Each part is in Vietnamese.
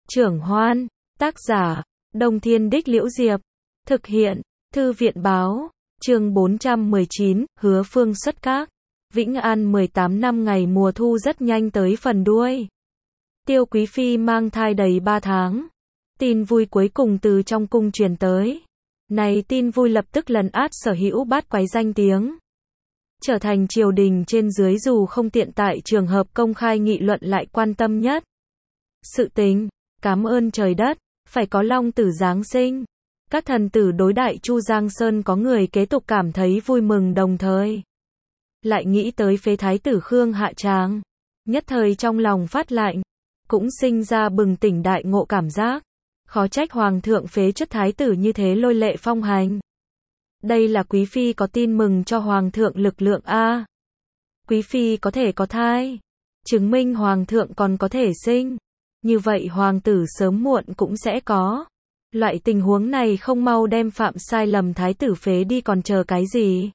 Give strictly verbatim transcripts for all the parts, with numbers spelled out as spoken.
Trưởng Hoan, tác giả, Đông Thiên Đích Liễu Diệp, thực hiện, Thư viện Báo, chương bốn trăm mười chín, Hứa Phương xuất các. Vĩnh An mười tám năm ngày mùa thu rất nhanh tới phần đuôi. Tiêu Quý Phi mang thai đầy ba tháng. Tin vui cuối cùng từ trong cung truyền tới. Này tin vui lập tức lấn át sở hữu bát quái danh tiếng. Trở thành triều đình trên dưới dù không tiện tại trường hợp công khai nghị luận lại quan tâm nhất. Sự tình, cảm ơn trời đất, phải có long tử giáng sinh. Các thần tử đối đại Chu Giang Sơn có người kế tục cảm thấy vui mừng đồng thời. Lại nghĩ tới phế thái tử Khương Hạ Tràng. Nhất thời trong lòng phát lạnh. Cũng sinh ra bừng tỉnh đại ngộ cảm giác. Khó trách hoàng thượng phế chất thái tử như thế lôi lệ phong hành. Đây là Quý Phi có tin mừng cho hoàng thượng lực lượng a. Quý Phi có thể có thai. Chứng minh hoàng thượng còn có thể sinh. Như vậy hoàng tử sớm muộn cũng sẽ có. Loại tình huống này không mau đem phạm sai lầm thái tử phế đi còn chờ cái gì.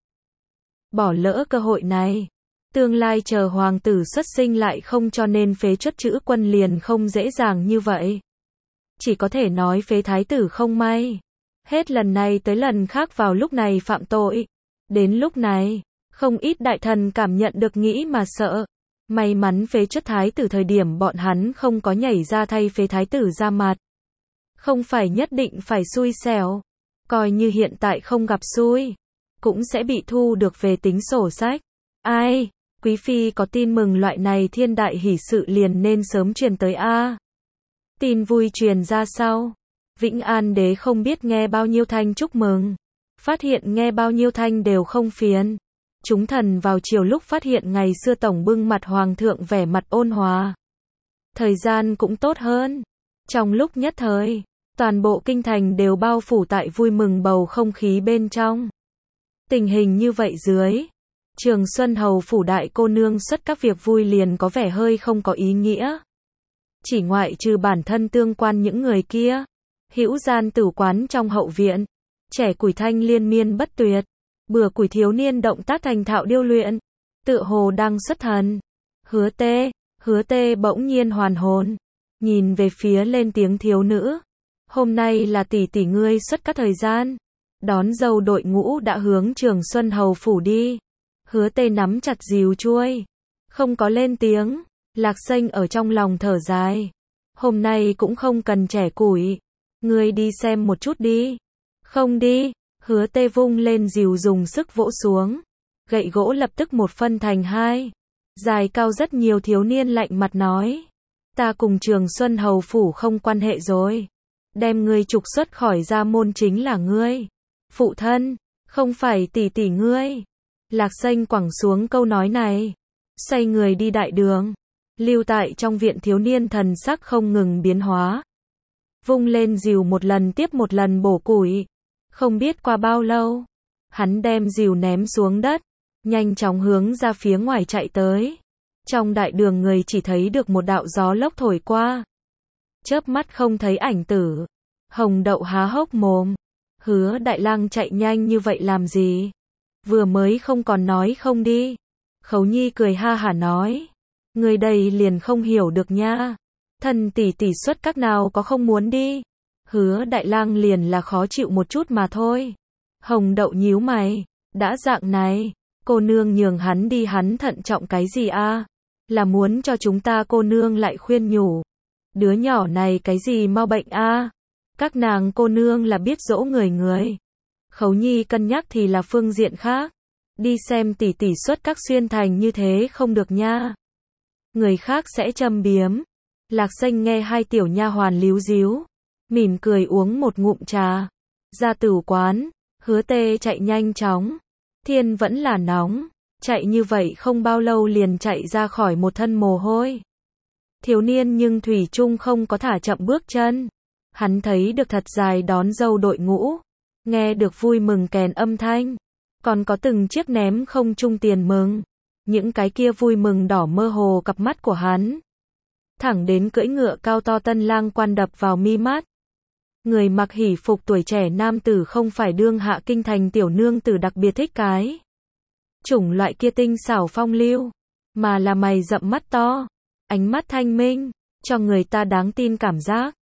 Bỏ lỡ cơ hội này. Tương lai chờ hoàng tử xuất sinh lại không cho nên phế chất chữ quân liền không dễ dàng như vậy. Chỉ có thể nói phế thái tử không may. Hết lần này tới lần khác vào lúc này phạm tội. Đến lúc này, không ít đại thần cảm nhận được nghĩ mà sợ. May mắn phế chất thái tử thời điểm bọn hắn không có nhảy ra thay phế thái tử ra mặt. Không phải nhất định phải xui xẻo. Coi như hiện tại không gặp xui. Cũng sẽ bị thu được về tính sổ sách. Ai, Quý Phi có tin mừng loại này thiên đại hỷ sự liền nên sớm truyền tới A. Tin vui truyền ra sau. Vĩnh An đế không biết nghe bao nhiêu thanh chúc mừng. Phát hiện nghe bao nhiêu thanh đều không phiền. Chúng thần vào chiều lúc phát hiện ngày xưa tổng bưng mặt hoàng thượng vẻ mặt ôn hòa. Thời gian cũng tốt hơn. Trong lúc nhất thời, toàn bộ kinh thành đều bao phủ tại vui mừng bầu không khí bên trong. Tình hình như vậy dưới, Trường Xuân Hầu phủ đại cô nương xuất các việc vui liền có vẻ hơi không có ý nghĩa. Chỉ ngoại trừ bản thân tương quan những người kia, hữu gian tử quán trong hậu viện, trẻ củi thanh liên miên bất tuyệt, bừa củi thiếu niên động tác thành thạo điêu luyện, tựa hồ đang xuất thần. Hứa Tê, Hứa Tê bỗng nhiên hoàn hồn, nhìn về phía lên tiếng thiếu nữ. Hôm nay là tỷ tỷ ngươi xuất các thời gian. Đón dâu đội ngũ đã hướng Trường Xuân Hầu phủ đi. Hứa Tê nắm chặt dìu chuôi, không có lên tiếng. Lạc Xanh ở trong lòng thở dài. Hôm nay cũng không cần trẻ củi. Ngươi đi xem một chút đi. Không đi. Hứa Tê vung lên dìu dùng sức vỗ xuống. Gậy gỗ lập tức một phân thành hai. Dài cao rất nhiều thiếu niên lạnh mặt nói. Ta cùng Trường Xuân Hầu phủ không quan hệ rồi. Đem ngươi trục xuất khỏi gia môn chính là ngươi. Phụ thân, không phải tỷ tỷ ngươi. Lạc Xanh quẳng xuống câu nói này. Xoay người đi đại đường. Lưu tại trong viện thiếu niên thần sắc không ngừng biến hóa. Vung lên dìu một lần tiếp một lần bổ củi. Không biết qua bao lâu, hắn đem dìu ném xuống đất, nhanh chóng hướng ra phía ngoài chạy tới. Trong đại đường người chỉ thấy được một đạo gió lốc thổi qua. Chớp mắt không thấy ảnh tử. Hồng Đậu há hốc mồm. Hứa Đại Lang chạy nhanh như vậy làm gì? Vừa mới không còn nói không đi. Khấu Nhi cười ha hả nói. Người đây liền không hiểu được nha. Thần tỷ tỷ xuất các nào có không muốn đi. Hứa Đại Lang liền là khó chịu một chút mà thôi. Hồng Đậu nhíu mày. Đã dạng này, cô nương nhường hắn đi hắn thận trọng cái gì a? Là muốn cho chúng ta cô nương lại khuyên nhủ. Đứa nhỏ này cái gì mau bệnh a? Các nàng cô nương là biết dỗ người người. Khấu Nhi cân nhắc thì là phương diện khác. Đi xem tỷ tỷ xuất các xuyên thành như thế không được nha. Người khác sẽ châm biếm. Lạc Xanh nghe hai tiểu nha hoàn líu díu, mỉm cười uống một ngụm trà. Ra tửu quán, Hứa Tê chạy nhanh chóng. Thiên vẫn là nóng, chạy như vậy không bao lâu liền chạy ra khỏi một thân mồ hôi. Thiếu niên nhưng thủy chung không có thả chậm bước chân. Hắn thấy được thật dài đón dâu đội ngũ, nghe được vui mừng kèn âm thanh, còn có từng chiếc ném không trung tiền mừng. Những cái kia vui mừng đỏ mơ hồ cặp mắt của hắn. Thẳng đến cưỡi ngựa cao to tân lang quan đập vào mi mắt. Người mặc hỷ phục tuổi trẻ nam tử không phải đương hạ kinh thành tiểu nương tử đặc biệt thích cái chủng loại kia tinh xảo phong lưu, mà là mày rậm mắt to, ánh mắt thanh minh, cho người ta đáng tin cảm giác.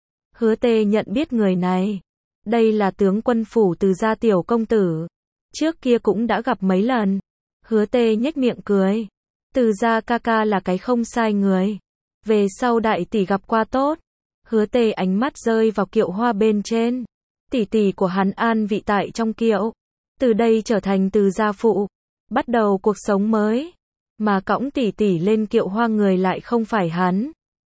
Hứa Tê nhận biết người này. Đây là tướng quân phủ Từ gia tiểu công tử. Trước kia cũng đã gặp mấy lần. Hứa Tê nhếch miệng cười. Từ gia ca ca là cái không sai người. Về sau đại tỷ gặp qua tốt. Hứa Tê ánh mắt rơi vào kiệu hoa bên trên. Tỷ tỷ của hắn an vị tại trong kiệu. Từ đây trở thành Từ gia phụ. Bắt đầu cuộc sống mới. Mà cõng tỷ tỷ lên kiệu hoa người lại không phải hắn.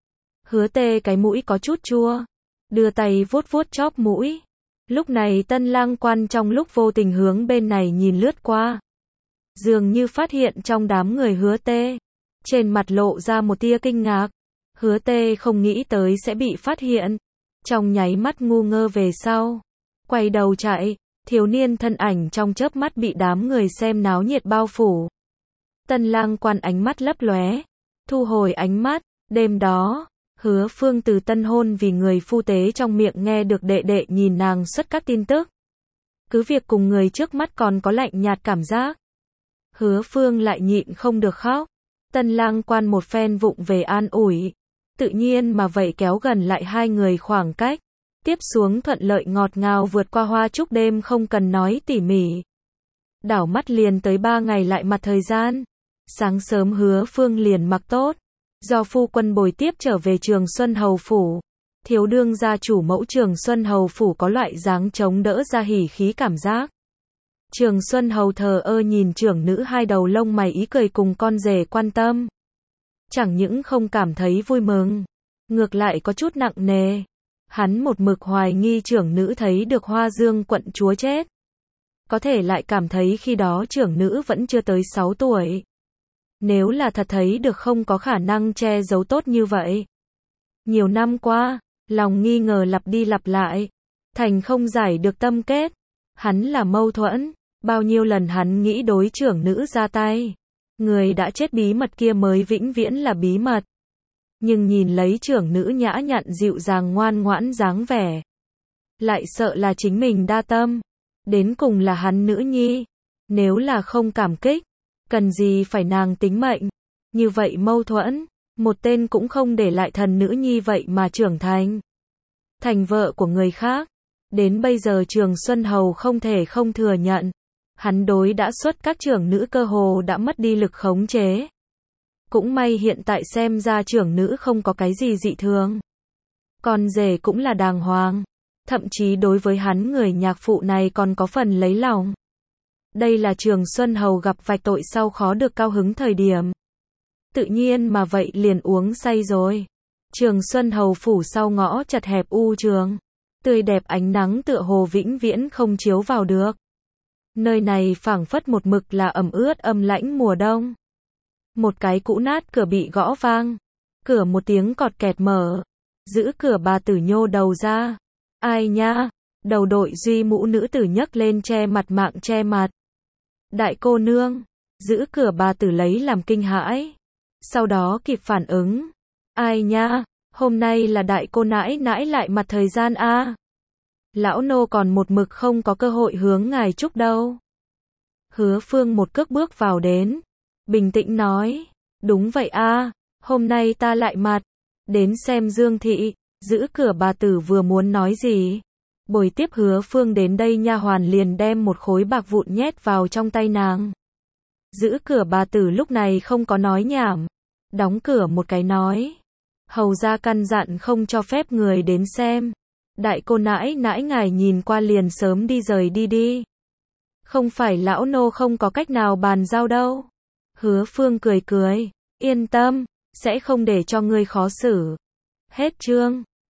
Hứa Tê cái mũi có chút chua. Đưa tay vuốt vuốt chóp mũi. Lúc này Tân Lang Quan trong lúc vô tình hướng bên này nhìn lướt qua. Dường như phát hiện trong đám người Hứa Tê. Trên mặt lộ ra một tia kinh ngạc. Hứa Tê không nghĩ tới sẽ bị phát hiện. Trong nháy mắt ngu ngơ về sau. Quay đầu chạy. Thiếu niên thân ảnh trong chớp mắt bị đám người xem náo nhiệt bao phủ. Tân Lang Quan ánh mắt lấp lóe. Thu hồi ánh mắt. Đêm đó. Hứa Phương từ tân hôn vì người phu tế trong miệng nghe được đệ đệ nhìn nàng xuất các tin tức. Cứ việc cùng người trước mắt còn có lạnh nhạt cảm giác. Hứa Phương lại nhịn không được khóc. Tân Lang Quan một phen vụng về an ủi. Tự nhiên mà vậy kéo gần lại hai người khoảng cách. Tiếp xuống thuận lợi ngọt ngào vượt qua hoa chúc đêm không cần nói tỉ mỉ. Đảo mắt liền tới ba ngày lại mặt thời gian. Sáng sớm Hứa Phương liền mặc tốt. Do phu quân bồi tiếp trở về Trường Xuân Hầu Phủ. Thiếu đương gia chủ mẫu Trường Xuân Hầu Phủ có loại dáng chống đỡ ra hỉ khí cảm giác. Trường Xuân Hầu thờ ơ nhìn trưởng nữ hai đầu lông mày ý cười cùng con rể quan tâm. Chẳng những không cảm thấy vui mừng. Ngược lại có chút nặng nề. Hắn một mực hoài nghi trưởng nữ thấy được Hoa Dương quận chúa chết. Có thể lại cảm thấy khi đó trưởng nữ vẫn chưa tới sáu tuổi. Nếu là thật thấy được không có khả năng che giấu tốt như vậy. Nhiều năm qua, lòng nghi ngờ lặp đi lặp lại. Thành không giải được tâm kết. Hắn là mâu thuẫn. Bao nhiêu lần hắn nghĩ đối trưởng nữ ra tay. Người đã chết bí mật kia mới vĩnh viễn là bí mật. Nhưng nhìn lấy trưởng nữ nhã nhặn dịu dàng ngoan ngoãn dáng vẻ. Lại sợ là chính mình đa tâm. Đến cùng là hắn nữ nhi. Nếu là không cảm kích. Cần gì phải nàng tính mệnh. Như vậy mâu thuẫn. Một tên cũng không để lại thần nữ nhi vậy mà trưởng thành. Thành vợ của người khác. Đến bây giờ Trường Xuân Hầu không thể không thừa nhận. Hắn đối đã xuất các trưởng nữ cơ hồ đã mất đi lực khống chế. Cũng may hiện tại xem ra trưởng nữ không có cái gì dị thường. Con rể cũng là đàng hoàng. Thậm chí đối với hắn người nhạc phụ này còn có phần lấy lòng. Đây là Trường Xuân Hầu gặp vạch tội sau khó được cao hứng thời điểm. Tự nhiên mà vậy liền uống say rồi. Trường Xuân Hầu phủ sau ngõ chật hẹp u trường. Tươi đẹp ánh nắng tựa hồ vĩnh viễn không chiếu vào được. Nơi này phảng phất một mực là ẩm ướt âm lãnh mùa đông. Một cái cũ nát cửa bị gõ vang. Cửa một tiếng cọt kẹt mở. Giữ cửa bà tử nhô đầu ra. Ai nha? Đầu đội duy mũ nữ tử nhấc lên che mặt mạng che mặt. Đại cô nương. Giữ cửa bà tử lấy làm kinh hãi. Sau đó kịp phản ứng. Ai nha? Hôm nay là đại cô nãi nãi lại mặt thời gian a. Lão nô còn một mực không có cơ hội hướng ngài chúc đâu. Hứa Phương một cước bước vào đến. Bình tĩnh nói. Đúng vậy a, hôm nay ta lại mặt. Đến xem Dương thị. Giữ cửa bà tử vừa muốn nói gì. Bồi tiếp Hứa Phương đến đây nha hoàn liền đem một khối bạc vụn nhét vào trong tay nàng. Giữ cửa bà tử lúc này không có nói nhảm. Đóng cửa một cái nói. Hầu ra căn dặn không cho phép người đến xem. Đại cô nãi nãi ngài nhìn qua liền sớm đi rời đi đi. Không phải lão nô không có cách nào bàn giao đâu. Hứa Phương cười cười. Yên tâm, sẽ không để cho ngươi khó xử. Hết chương.